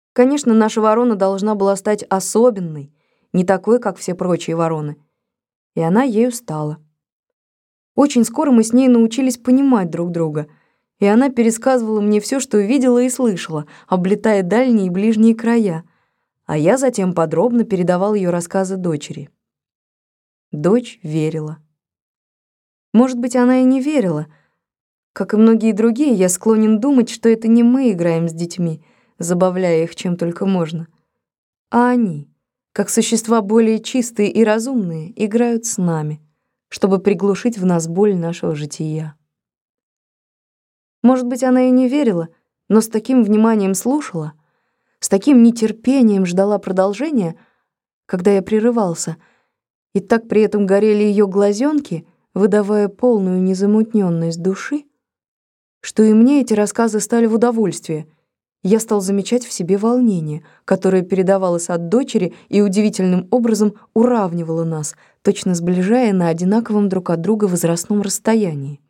Конечно, наша ворона должна была стать особенной, не такой, как все прочие вороны. И она ею стала. Очень скоро мы с ней научились понимать друг друга, и она пересказывала мне все, что видела и слышала, облетая дальние и ближние края, а я затем подробно передавал ее рассказы дочери. Дочь верила. Может быть, она и не верила. Как и многие другие, я склонен думать, что это не мы играем с детьми, забавляя их чем только можно, а они, как существа более чистые и разумные, играют с нами, чтобы приглушить в нас боль нашего жития. Может быть, она и не верила, но с таким вниманием слушала, с таким нетерпением ждала продолжения, когда я прерывался, и так при этом горели ее глазенки, выдавая полную незамутненность души, что и мне эти рассказы стали в удовольствие. Я стал замечать в себе волнение, которое передавалось от дочери и удивительным образом уравнивало нас, точно сближая на одинаковом друг от друга возрастном расстоянии.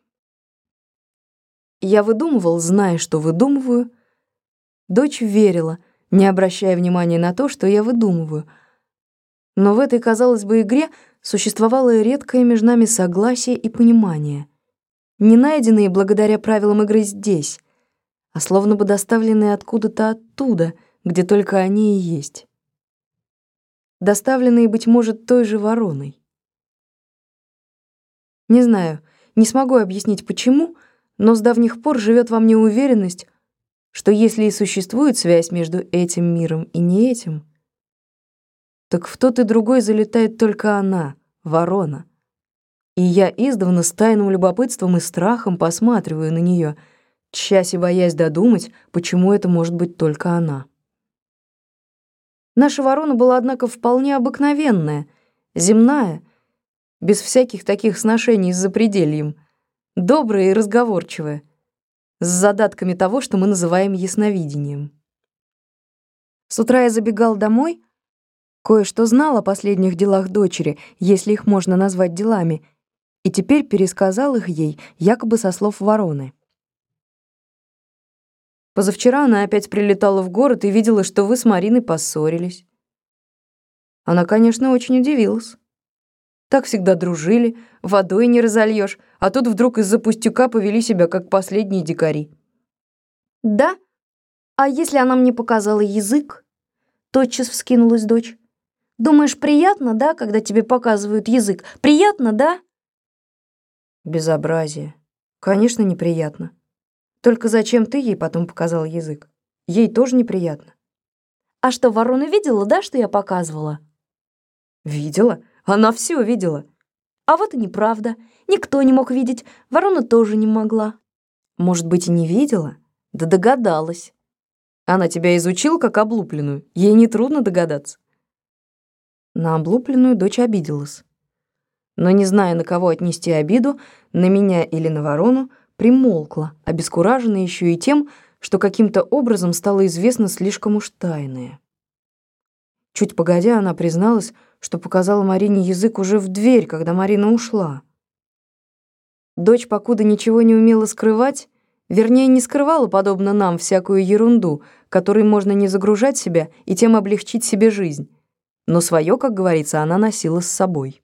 Я выдумывал, зная, что выдумываю. Дочь верила, не обращая внимания на то, что я выдумываю. Но в этой, казалось бы, игре существовало редкое между нами согласие и понимание, не найденные благодаря правилам игры здесь, а словно бы доставленные откуда-то оттуда, где только они и есть. Доставленные, быть может, той же вороной. Не знаю, не смогу объяснить почему, но с давних пор живет во мне уверенность, что если и существует связь между этим миром и не этим, так в тот и другой залетает только она, ворона. И я издавна с тайным любопытством и страхом посматриваю на нее, тщась и боясь додумать, почему это может быть только она. Наша ворона была, однако, вполне обыкновенная, земная, без всяких таких сношений с запредельем, добрая и разговорчивая, с задатками того, что мы называем ясновидением. С утра я забегал домой, кое-что знал о последних делах дочери, если их можно назвать делами, и теперь пересказал их ей, якобы со слов вороны. Позавчера она опять прилетала в город и видела, что вы с Мариной поссорились. Она, конечно, очень удивилась. Так всегда дружили, водой не разольёшь, а тут вдруг из-за пустяка повели себя, как последние дикари. «Да? А если она мне показала язык?» Тотчас вскинулась дочь. «Думаешь, приятно, да, когда тебе показывают язык? Приятно, да?» Безобразие. Конечно, неприятно. Только зачем ты ей потом показал язык? Ей тоже неприятно. А что, ворона видела, да, что я показывала? Видела? Она все видела. А вот и неправда. Никто не мог видеть. Ворона тоже не могла. Может быть, и не видела? Да догадалась. Она тебя изучила как облупленную. Ей нетрудно догадаться. На облупленную дочь обиделась. Но, не зная, на кого отнести обиду, на меня или на ворону, примолкла, обескураженная еще и тем, что каким-то образом стало известно слишком уж тайное. Чуть погодя, она призналась, что показала Марине язык уже в дверь, когда Марина ушла. Дочь, покуда ничего не умела скрывать, вернее, не скрывала, подобно нам, всякую ерунду, которой можно не загружать себя и тем облегчить себе жизнь, но свое, как говорится, она носила с собой.